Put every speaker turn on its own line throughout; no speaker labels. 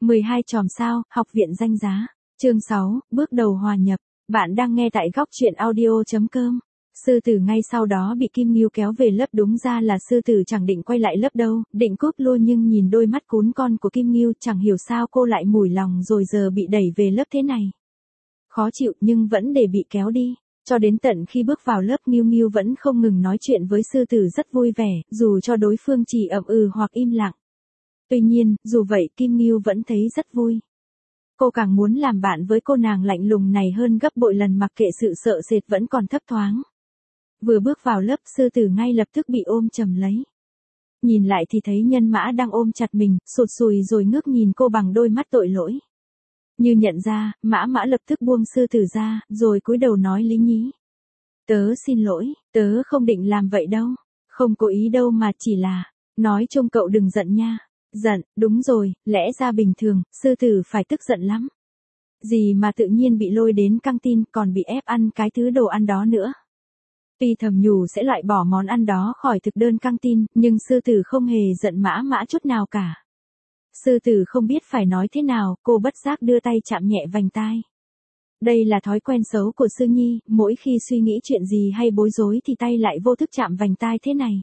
12 chòm sao, học viện danh giá. Chương 6, bước đầu hòa nhập. Bạn đang nghe tại góc truyện audio.com. Sư tử ngay sau đó bị Kim Ngưu kéo về lớp, đúng ra là sư tử chẳng định quay lại lớp đâu, định cúp luôn, nhưng nhìn đôi mắt cún con của Kim Ngưu, chẳng hiểu sao cô lại mủi lòng rồi giờ bị đẩy về lớp thế này. Khó chịu nhưng vẫn để bị kéo đi. Cho đến tận khi bước vào lớp, Ngưu Ngưu vẫn không ngừng nói chuyện với sư tử rất vui vẻ, dù cho đối phương chỉ ậm ừ hoặc im lặng. Tuy nhiên, dù vậy Kim Ngưu vẫn thấy rất vui. Cô càng muốn làm bạn với cô nàng lạnh lùng này hơn gấp bội lần, mặc kệ sự sợ sệt vẫn còn thấp thoáng. Vừa bước vào lớp, sư tử ngay lập tức bị ôm chầm lấy. Nhìn lại thì thấy Nhân Mã đang ôm chặt mình, sụt sùi rồi ngước nhìn cô bằng đôi mắt tội lỗi. Như nhận ra, Mã Mã lập tức buông sư tử ra, rồi cúi đầu nói lý nhí. Tớ xin lỗi, tớ không định làm vậy đâu. Không cố ý đâu mà chỉ là, nói chung cậu đừng giận nha. Giận, đúng rồi, lẽ ra bình thường, sư tử phải tức giận lắm. Gì mà tự nhiên bị lôi đến căng tin, còn bị ép ăn cái thứ đồ ăn đó nữa. Tuy thầm nhủ sẽ loại bỏ món ăn đó khỏi thực đơn căng tin, nhưng sư tử không hề giận Mã Mã chút nào cả. Sư tử không biết phải nói thế nào, cô bất giác đưa tay chạm nhẹ vành tai. Đây là thói quen xấu của sư nhi, mỗi khi suy nghĩ chuyện gì hay bối rối thì tay lại vô thức chạm vành tai thế này.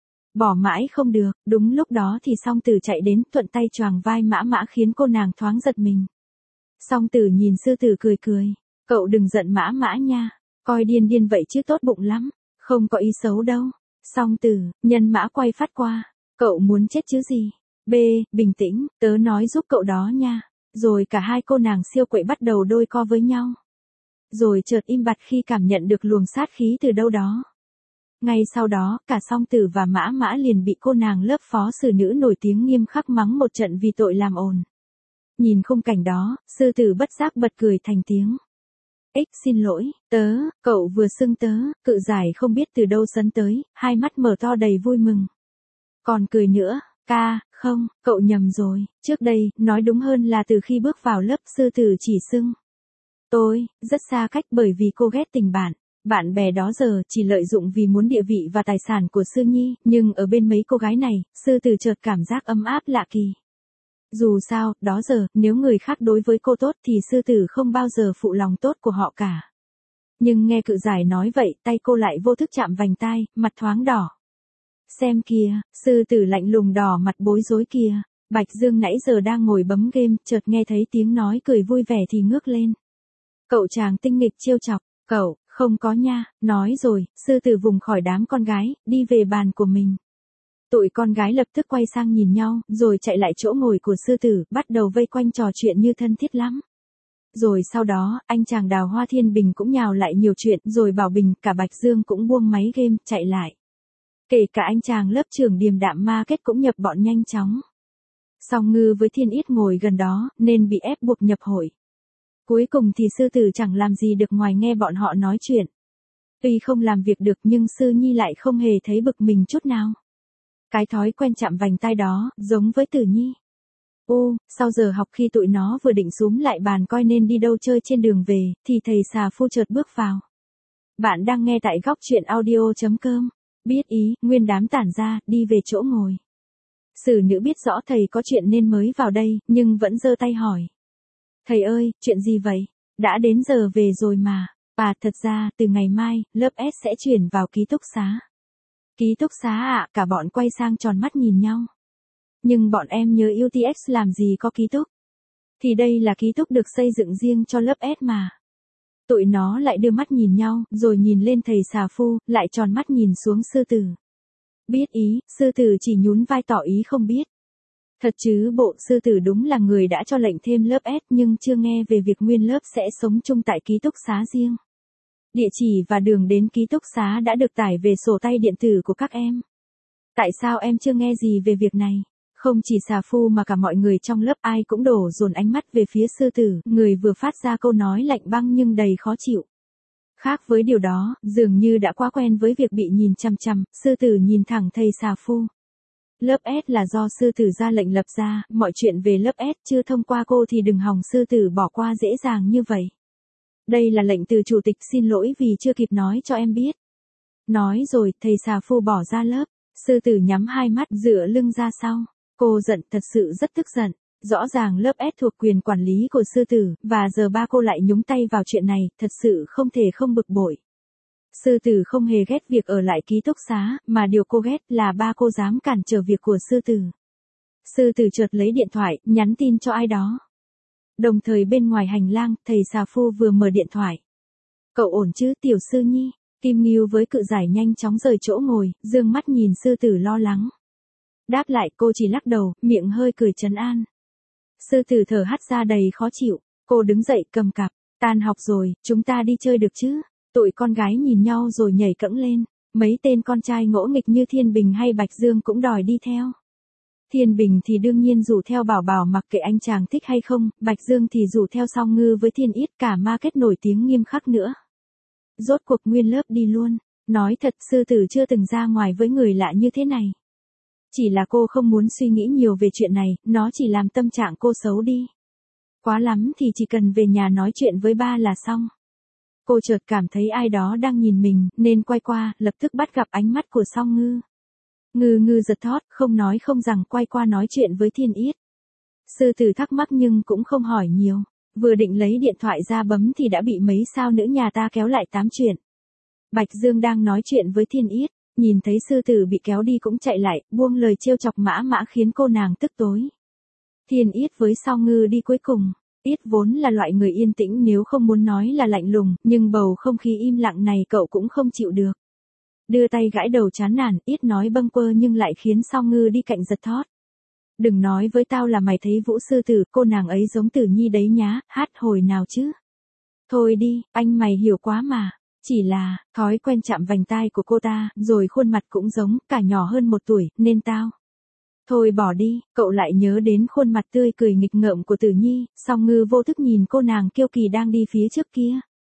Bỏ mãi không được, đúng lúc đó thì Song Tử chạy đến, thuận tay choàng vai Mã Mã khiến cô nàng thoáng giật mình. Song Tử nhìn sư tử cười cười, cậu đừng giận Mã Mã nha, coi điên điên vậy chứ tốt bụng lắm, không có ý xấu đâu. Song Tử, Nhân Mã quay phát qua, cậu muốn chết chứ gì? B, bình tĩnh, tớ nói giúp cậu đó nha. Rồi cả hai cô nàng siêu quậy bắt đầu đôi co với nhau. Rồi chợt im bặt khi cảm nhận được luồng sát khí từ đâu đó. Ngay sau đó, cả Song Tử và Mã Mã liền bị cô nàng lớp phó xử nữ nổi tiếng nghiêm khắc mắng một trận vì tội làm ồn. Nhìn khung cảnh đó, sư tử bất giác bật cười thành tiếng. Xin lỗi, cậu vừa xưng tớ, cự giải không biết từ đâu sấn tới, hai mắt mở to đầy vui mừng. Còn cười nữa, không, cậu nhầm rồi, trước đây, nói đúng hơn là từ khi bước vào lớp, sư tử chỉ xưng tôi, rất xa cách, bởi vì cô ghét tình bạn. Bạn bè đó giờ chỉ lợi dụng vì muốn địa vị và tài sản của sư nhi, nhưng ở bên mấy cô gái này, sư tử chợt cảm giác ấm áp lạ kỳ. Dù sao, đó giờ, nếu người khác đối với cô tốt thì sư tử không bao giờ phụ lòng tốt của họ cả. Nhưng nghe cự giải nói vậy, tay cô lại vô thức chạm vành tai, mặt thoáng đỏ. Xem kìa, sư tử lạnh lùng đỏ mặt bối rối kìa. Bạch Dương nãy giờ đang ngồi bấm game, chợt nghe thấy tiếng nói cười vui vẻ thì ngước lên. Cậu chàng tinh nghịch trêu chọc, cậu, không có nha, nói rồi, sư tử vùng khỏi đám con gái, đi về bàn của mình. Tụi con gái lập tức quay sang nhìn nhau, rồi chạy lại chỗ ngồi của sư tử, bắt đầu vây quanh trò chuyện như thân thiết lắm. Rồi sau đó, anh chàng Đào Hoa Thiên Bình cũng nhào lại nhiều chuyện, rồi Bảo Bình, cả Bạch Dương cũng buông máy game, chạy lại. Kể cả anh chàng lớp trưởng Điềm Đạm Ma Kết cũng nhập bọn nhanh chóng. Song Ngư với Thiên Yết ngồi gần đó, nên bị ép buộc nhập hội. Cuối cùng thì sư tử chẳng làm gì được ngoài nghe bọn họ nói chuyện. Tuy không làm việc được nhưng sư nhi lại không hề thấy bực mình chút nào. Cái thói quen chạm vành tai đó, giống với Tử Nhi. Sau giờ học khi tụi nó vừa định xúm lại bàn coi nên đi đâu chơi trên đường về, thì thầy xà phu chợt bước vào. Bạn đang nghe tại góc truyện audio.com. Biết ý, nguyên đám tản ra, đi về chỗ ngồi. Xử nữ biết rõ thầy có chuyện nên mới vào đây, nhưng vẫn giơ tay hỏi. Thầy ơi, chuyện gì vậy? Đã đến giờ về rồi mà. Thật ra, từ ngày mai, lớp S sẽ chuyển vào ký túc xá. Ký túc xá ạ, cả bọn quay sang tròn mắt nhìn nhau. Nhưng bọn em nhớ UTX làm gì có ký túc. Thì đây là ký túc được xây dựng riêng cho lớp S mà. Tụi nó lại đưa mắt nhìn nhau, rồi nhìn lên thầy xà phu, lại tròn mắt nhìn xuống sư tử. Biết ý, sư tử chỉ nhún vai tỏ ý không biết. Thật chứ bộ, sư tử đúng là người đã cho lệnh thêm lớp S nhưng chưa nghe về việc nguyên lớp sẽ sống chung tại ký túc xá riêng. Địa chỉ và đường đến ký túc xá đã được tải về sổ tay điện tử của các em. Tại sao em chưa nghe gì về việc này? Không chỉ xà phu mà cả mọi người trong lớp ai cũng đổ dồn ánh mắt về phía sư tử, người vừa phát ra câu nói lạnh băng nhưng đầy khó chịu. Khác với điều đó, dường như đã quá quen với việc bị nhìn chằm chằm, sư tử nhìn thẳng thầy xà phu. Lớp S là do sư tử ra lệnh lập ra, mọi chuyện về lớp S chưa thông qua cô thì đừng hòng sư tử bỏ qua dễ dàng như vậy. Đây là lệnh từ chủ tịch, xin lỗi vì chưa kịp nói cho em biết. Nói rồi, thầy xà phu bỏ ra lớp, sư tử nhắm hai mắt dựa lưng ra sau. Cô giận, thật sự rất tức giận. Rõ ràng lớp S thuộc quyền quản lý của sư tử, và giờ ba cô lại nhúng tay vào chuyện này, thật sự không thể không bực bội. Sư tử không hề ghét việc ở lại ký túc xá, mà điều cô ghét là ba cô dám cản trở việc của sư tử. Sư tử chợt lấy điện thoại, nhắn tin cho ai đó. Đồng thời bên ngoài hành lang, thầy xà phu vừa mở điện thoại. Cậu ổn chứ tiểu sư nhi? Kim Ngưu với cự giải nhanh chóng rời chỗ ngồi, dương mắt nhìn sư tử lo lắng. Đáp lại cô chỉ lắc đầu, miệng hơi cười trấn an. Sư tử thở hắt ra đầy khó chịu, cô đứng dậy cầm cặp, tan học rồi, chúng ta đi chơi được chứ? Tụi con gái nhìn nhau rồi nhảy cẫng lên, mấy tên con trai ngỗ nghịch như Thiên Bình hay Bạch Dương cũng đòi đi theo. Thiên Bình thì đương nhiên rủ theo Bảo Bảo mặc kệ anh chàng thích hay không, Bạch Dương thì rủ theo Song Ngư với Thiên Yết, cả market nổi tiếng nghiêm khắc nữa. Rốt cuộc nguyên lớp đi luôn, nói thật sư tử chưa từng ra ngoài với người lạ như thế này. Chỉ là cô không muốn suy nghĩ nhiều về chuyện này, nó chỉ làm tâm trạng cô xấu đi. Quá lắm thì chỉ cần về nhà nói chuyện với ba là xong. Cô chợt cảm thấy ai đó đang nhìn mình, nên quay qua, lập tức bắt gặp ánh mắt của Song Ngư. Ngư ngư giật thót, không nói không rằng quay qua nói chuyện với Thiên Yết. Sư tử thắc mắc nhưng cũng không hỏi nhiều, vừa định lấy điện thoại ra bấm thì đã bị mấy sao nữ nhà ta kéo lại tám chuyện. Bạch Dương đang nói chuyện với Thiên Yết, nhìn thấy sư tử bị kéo đi cũng chạy lại, buông lời trêu chọc mã mã khiến cô nàng tức tối. Thiên Yết với Song Ngư đi cuối cùng. Yết vốn là loại người yên tĩnh nếu không muốn nói là lạnh lùng, nhưng bầu không khí im lặng này cậu cũng không chịu được. Đưa tay gãi đầu chán nản, Yết nói bâng quơ nhưng lại khiến Song Ngư đi cạnh giật thót. Đừng nói với tao là mày thấy Vũ sư tử, cô nàng ấy giống Tử Nhi đấy nhá, hát hồi nào chứ. Thôi đi, anh mày hiểu quá mà. Chỉ là, thói quen chạm vành tai của cô ta, rồi khuôn mặt cũng giống, cả nhỏ hơn 1 tuổi, nên tao. Thôi bỏ đi, cậu lại nhớ đến khuôn mặt tươi cười nghịch ngợm của Tử Nhi, Song Ngư vô thức nhìn cô nàng kiêu kỳ đang đi phía trước kia.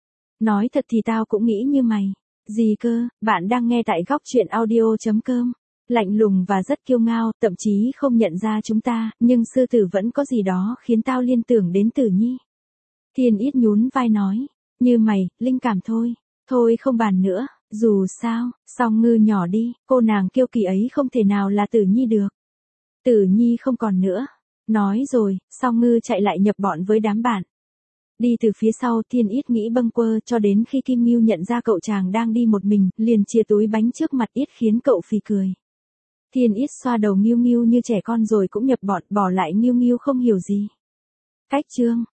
Nói thật thì tao cũng nghĩ như mày. Gì cơ, bạn đang nghe tại góc truyện audio.com. Lạnh lùng và rất kiêu ngao, thậm chí không nhận ra chúng ta, nhưng sư tử vẫn có gì đó khiến tao liên tưởng đến Tử Nhi. Thiên Yết nhún vai nói, như mày, linh cảm thôi. Thôi không bàn nữa, dù sao, Song Ngư nhỏ đi, cô nàng kiêu kỳ ấy không thể nào là Tử Nhi được. Tử Nhi không còn nữa. Nói rồi, Song Ngư chạy lại nhập bọn với đám bạn. Đi từ phía sau, Thiên Yết nghĩ bâng quơ cho đến khi Kim Ngưu nhận ra cậu chàng đang đi một mình, liền chia túi bánh trước mặt Yết khiến cậu phì cười. Thiên Yết xoa đầu Ngưu Ngưu như trẻ con rồi cũng nhập bọn, bỏ lại Ngưu Ngưu không hiểu gì. Cách chương